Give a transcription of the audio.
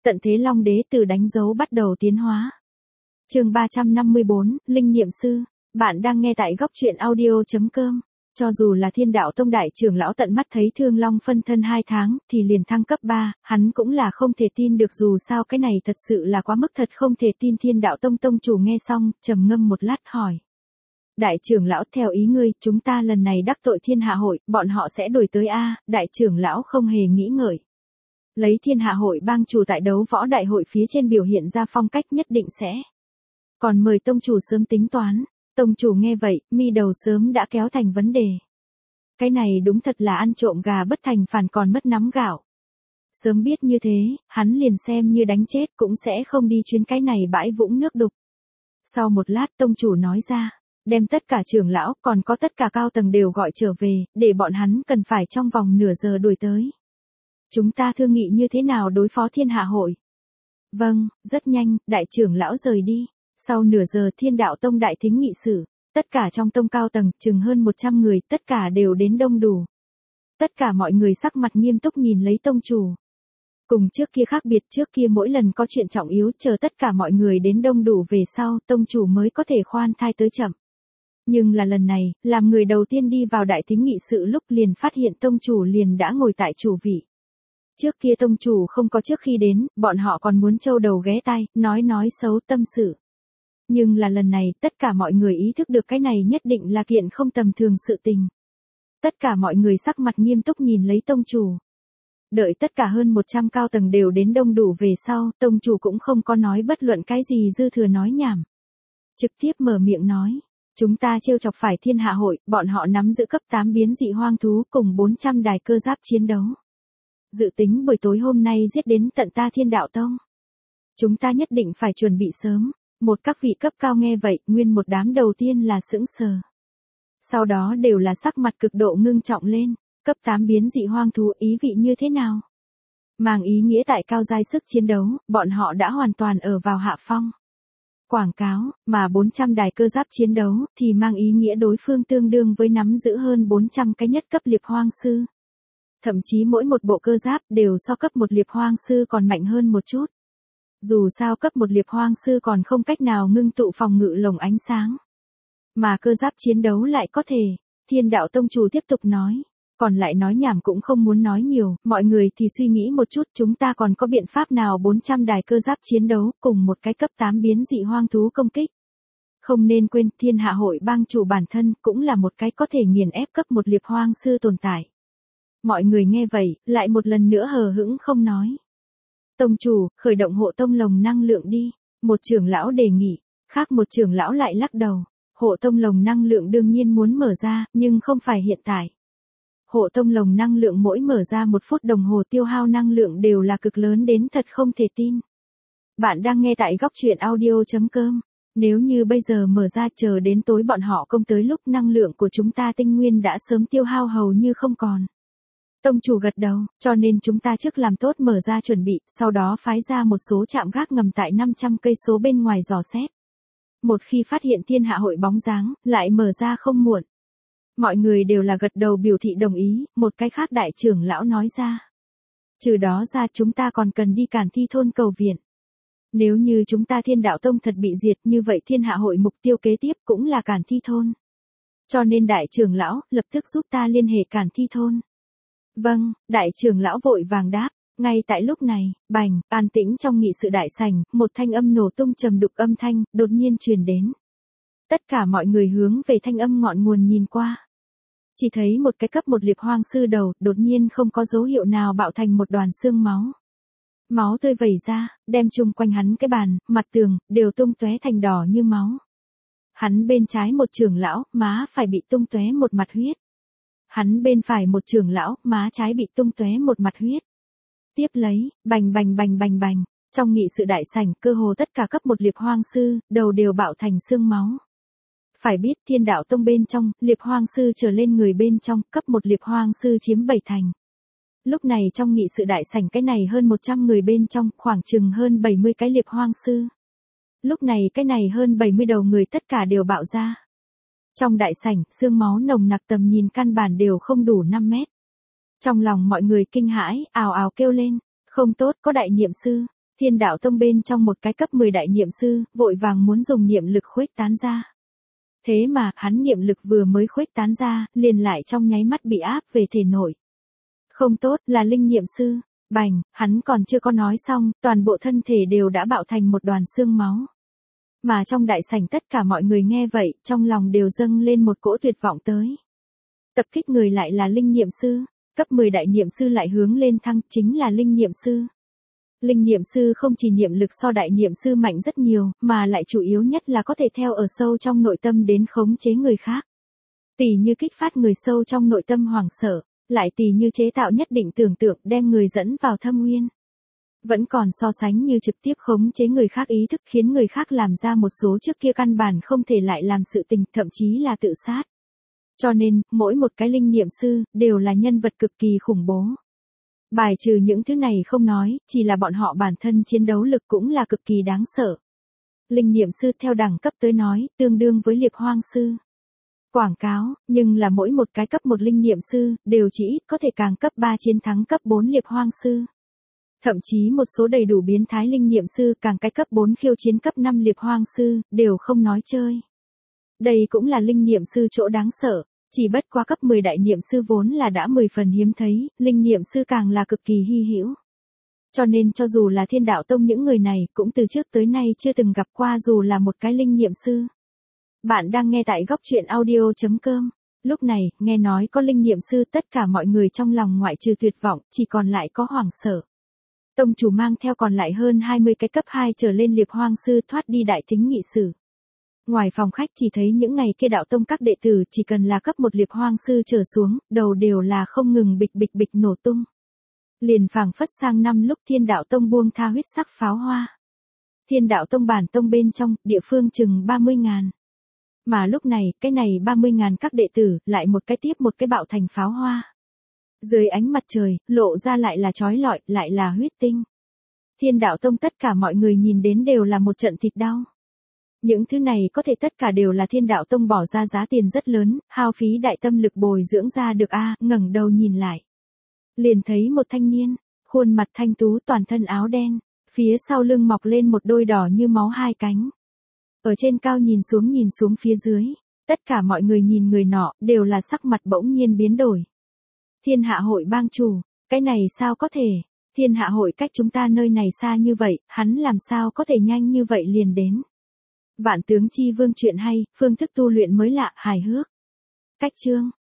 Tận thế Long Đế từ đánh dấu bắt đầu tiến hóa. Chương 354, Linh Niệm Sư. Bạn đang nghe tại góc truyện audio.com. Cho dù là Thiên Đạo Tông đại trưởng lão tận mắt thấy Thương Long phân thân 2 tháng thì liền thăng cấp 3, hắn cũng là không thể tin được, dù sao cái này thật sự là quá mức thật không thể tin. Thiên Đạo Tông tông chủ nghe xong, trầm ngâm một lát hỏi: Đại trưởng lão, theo ý ngươi, chúng ta lần này đắc tội Thiên Hạ hội, bọn họ sẽ đuổi tới a? Đại trưởng lão không hề nghĩ ngợi. Lấy Thiên Hạ hội bang chủ tại đấu võ đại hội phía trên biểu hiện ra phong cách, nhất định sẽ còn mời tông chủ sớm tính toán. Tông chủ nghe vậy, mi đầu sớm đã kéo thành vấn đề. Cái này đúng thật là ăn trộm gà bất thành phản còn mất nắm gạo. Sớm biết như thế, hắn liền xem như đánh chết cũng sẽ không đi chuyến cái này bãi vũng nước đục. Sau một lát tông chủ nói ra, đem tất cả trưởng lão còn có tất cả cao tầng đều gọi trở về, để bọn hắn cần phải trong vòng nửa giờ đuổi tới. Chúng ta thương nghị như thế nào đối phó Thiên Hạ hội. Vâng, rất nhanh, đại trưởng lão rời đi. Sau nửa giờ Thiên Đạo Tông đại thính nghị sự, tất cả trong tông cao tầng, chừng hơn 100 người, tất cả đều đến đông đủ. Tất cả mọi người sắc mặt nghiêm túc nhìn lấy tông chủ. Cùng trước kia khác biệt, trước kia mỗi lần có chuyện trọng yếu chờ tất cả mọi người đến đông đủ về sau, tông chủ mới có thể khoan thai tới chậm. Nhưng là lần này, làm người đầu tiên đi vào đại thính nghị sự lúc liền phát hiện tông chủ liền đã ngồi tại chủ vị. Trước kia tông chủ không có, trước khi đến, bọn họ còn muốn trâu đầu ghé tai, nói xấu tâm sự. Nhưng là lần này, tất cả mọi người ý thức được cái này nhất định là kiện không tầm thường sự tình. Tất cả mọi người sắc mặt nghiêm túc nhìn lấy tông chủ. Đợi tất cả hơn 100 cao tầng đều đến đông đủ về sau, tông chủ cũng không có nói bất luận cái gì dư thừa nói nhảm. Trực tiếp mở miệng nói, chúng ta trêu chọc phải Thiên Hạ hội, bọn họ nắm giữ cấp 8 biến dị hoang thú cùng 400 đài cơ giáp chiến đấu. Dự tính buổi tối hôm nay giết đến tận ta Thiên Đạo Tông. Chúng ta nhất định phải chuẩn bị sớm. Một các vị cấp cao nghe vậy, nguyên một đám đầu tiên là sững sờ. Sau đó đều là sắc mặt cực độ ngưng trọng lên. Cấp 8 biến dị hoang thú ý vị như thế nào? Mang ý nghĩa tại cao giai sức chiến đấu, bọn họ đã hoàn toàn ở vào hạ phong. Quảng cáo, mà 400 đài cơ giáp chiến đấu thì mang ý nghĩa đối phương tương đương với nắm giữ hơn 400 cái nhất cấp liệp hoang sư. Thậm chí mỗi một bộ cơ giáp đều so cấp 1 liệp hoang sư còn mạnh hơn một chút. Dù sao cấp 1 liệp hoang sư còn không cách nào ngưng tụ phòng ngự lồng ánh sáng. Mà cơ giáp chiến đấu lại có thể. Thiên Đạo Tông chủ tiếp tục nói. Còn lại nói nhảm cũng không muốn nói nhiều, mọi người thì suy nghĩ một chút, chúng ta còn có biện pháp nào 400 đài cơ giáp chiến đấu cùng một cái cấp 8 biến dị hoang thú công kích. Không nên quên, Thiên Hạ hội bang chủ bản thân cũng là một cái có thể nghiền ép cấp 1 liệp hoang sư tồn tại. Mọi người nghe vậy, lại một lần nữa hờ hững không nói. Tông chủ, khởi động hộ tông lồng năng lượng đi. Một trưởng lão đề nghị, khác một trưởng lão lại lắc đầu. Hộ tông lồng năng lượng đương nhiên muốn mở ra, nhưng không phải hiện tại. Hộ tông lồng năng lượng mỗi mở ra 1 phút đồng hồ tiêu hao năng lượng đều là cực lớn đến thật không thể tin. Bạn đang nghe tại góc truyện audio.com. Nếu như bây giờ mở ra chờ đến tối bọn họ công tới lúc năng lượng của chúng ta tinh nguyên đã sớm tiêu hao hầu như không còn. Tông chủ gật đầu, cho nên chúng ta trước làm tốt mở ra chuẩn bị, sau đó phái ra một số trạm gác ngầm tại 500 cây số bên ngoài dò xét. Một khi phát hiện Thiên Hạ hội bóng dáng, lại mở ra không muộn. Mọi người đều là gật đầu biểu thị đồng ý, một cái khác đại trưởng lão nói ra. Trừ đó ra chúng ta còn cần đi Càn Thi thôn cầu viện. Nếu như chúng ta Thiên Đạo Tông thật bị diệt như vậy Thiên Hạ hội mục tiêu kế tiếp cũng là Càn Thi thôn. Cho nên đại trưởng lão, lập tức giúp ta liên hệ Càn Thi thôn. Vâng, đại trưởng lão vội vàng đáp. Ngay tại lúc này, bành, an tĩnh trong nghị sự đại sảnh, một thanh âm nổ tung trầm đục âm thanh, đột nhiên truyền đến. Tất cả mọi người hướng về thanh âm ngọn nguồn nhìn qua. Chỉ thấy một cái cấp 1 liệp hoang sư đầu, đột nhiên không có dấu hiệu nào bạo thành một đoàn xương máu. Máu tươi vẩy ra, đem chung quanh hắn cái bàn, mặt tường, đều tung tóe thành đỏ như máu. Hắn bên trái một trưởng lão, má phải bị tung tóe một mặt huyết. Hắn bên phải một trưởng lão, má trái bị tung tóe một mặt huyết. Tiếp lấy, bành bành bành bành bành, trong nghị sự đại sảnh, cơ hồ tất cả cấp 1 liệp hoang sư, đầu đều bạo thành xương máu. Phải biết Thiên Đạo Tông bên trong, liệp hoang sư trở lên người bên trong, cấp 1 liệp hoang sư chiếm 7 thành. Lúc này trong nghị sự đại sảnh cái này hơn 100 người bên trong, khoảng chừng hơn 70 cái liệp hoang sư. Lúc này cái này hơn 70 đầu người tất cả đều bạo ra. Trong đại sảnh, xương máu nồng nặc tầm nhìn căn bản đều không đủ 5 mét. Trong lòng mọi người kinh hãi, ào ào kêu lên, không tốt, có đại niệm sư. Thiên đạo tông bên trong một cái cấp 10 đại niệm sư, vội vàng muốn dùng niệm lực khuếch tán ra. Thế mà, hắn niệm lực vừa mới khuếch tán ra, liền lại trong nháy mắt bị áp về thể nội. Không tốt, là linh niệm sư. Bành, hắn còn chưa có nói xong, toàn bộ thân thể đều đã bạo thành một đoàn xương máu. Mà trong đại sảnh tất cả mọi người nghe vậy, trong lòng đều dâng lên một cỗ tuyệt vọng tới. Tập kích người lại là linh niệm sư, cấp 10 đại niệm sư lại hướng lên thăng, chính là linh niệm sư. Linh niệm sư không chỉ niệm lực so đại niệm sư mạnh rất nhiều, mà lại chủ yếu nhất là có thể theo ở sâu trong nội tâm đến khống chế người khác. Tỉ như kích phát người sâu trong nội tâm hoảng sợ, lại tỉ như chế tạo nhất định tưởng tượng đem người dẫn vào thâm uyên. Vẫn còn so sánh như trực tiếp khống chế người khác ý thức khiến người khác làm ra một số trước kia căn bản không thể lại làm sự tình, thậm chí là tự sát. Cho nên, mỗi một cái linh niệm sư, đều là nhân vật cực kỳ khủng bố. Bài trừ những thứ này không nói, chỉ là bọn họ bản thân chiến đấu lực cũng là cực kỳ đáng sợ. Linh niệm sư theo đẳng cấp tới nói, tương đương với liệp hoang sư. Quảng cáo, nhưng là mỗi một cái cấp 1 linh niệm sư, đều chỉ ít có thể càng cấp 3 chiến thắng cấp 4 liệp hoang sư. Thậm chí một số đầy đủ biến thái linh niệm sư càng cái cấp 4 khiêu chiến cấp 5 liệp hoang sư, đều không nói chơi. Đây cũng là linh niệm sư chỗ đáng sợ, chỉ bất quá cấp 10 đại niệm sư vốn là đã 10 phần hiếm thấy, linh niệm sư càng là cực kỳ hy hữu. Cho nên cho dù là Thiên Đạo Tông những người này cũng từ trước tới nay chưa từng gặp qua dù là một cái linh niệm sư. Bạn đang nghe tại góc truyện audio.com. Lúc này, nghe nói có linh niệm sư tất cả mọi người trong lòng ngoại trừ tuyệt vọng, chỉ còn lại có hoảng sợ. Tông chủ mang theo còn lại hơn 20 cái cấp 2 trở lên liệp hoang sư thoát đi đại thính nghị sử. Ngoài phòng khách chỉ thấy những ngày kia đạo tông các đệ tử chỉ cần là cấp 1 liệp hoang sư trở xuống, đầu đều là không ngừng bịch bịch bịch nổ tung. Liền phảng phất sang năm lúc Thiên Đạo Tông buông tha huyết sắc pháo hoa. Thiên Đạo Tông bản tông bên trong, địa phương chừng 30.000. Mà lúc này, cái này 30.000 các đệ tử, lại một cái tiếp một cái bạo thành pháo hoa. Dưới ánh mặt trời, lộ ra lại là chói lọi, lại là huyết tinh. Thiên Đạo Tông tất cả mọi người nhìn đến đều là một trận thịt đau. Những thứ này có thể tất cả đều là Thiên Đạo Tông bỏ ra giá tiền rất lớn, hao phí đại tâm lực bồi dưỡng ra được ngẩng đầu nhìn lại. Liền thấy một thanh niên, khuôn mặt thanh tú toàn thân áo đen, phía sau lưng mọc lên một đôi đỏ như máu hai cánh. Ở trên cao nhìn xuống phía dưới, tất cả mọi người nhìn người nọ, đều là sắc mặt bỗng nhiên biến đổi. Thiên Hạ Hội bang chủ, cái này sao có thể, Thiên Hạ Hội cách chúng ta nơi này xa như vậy, hắn làm sao có thể nhanh như vậy liền đến. Vạn Tướng Chi Vương chuyện hay, phương thức tu luyện mới lạ, hài hước. Cách chương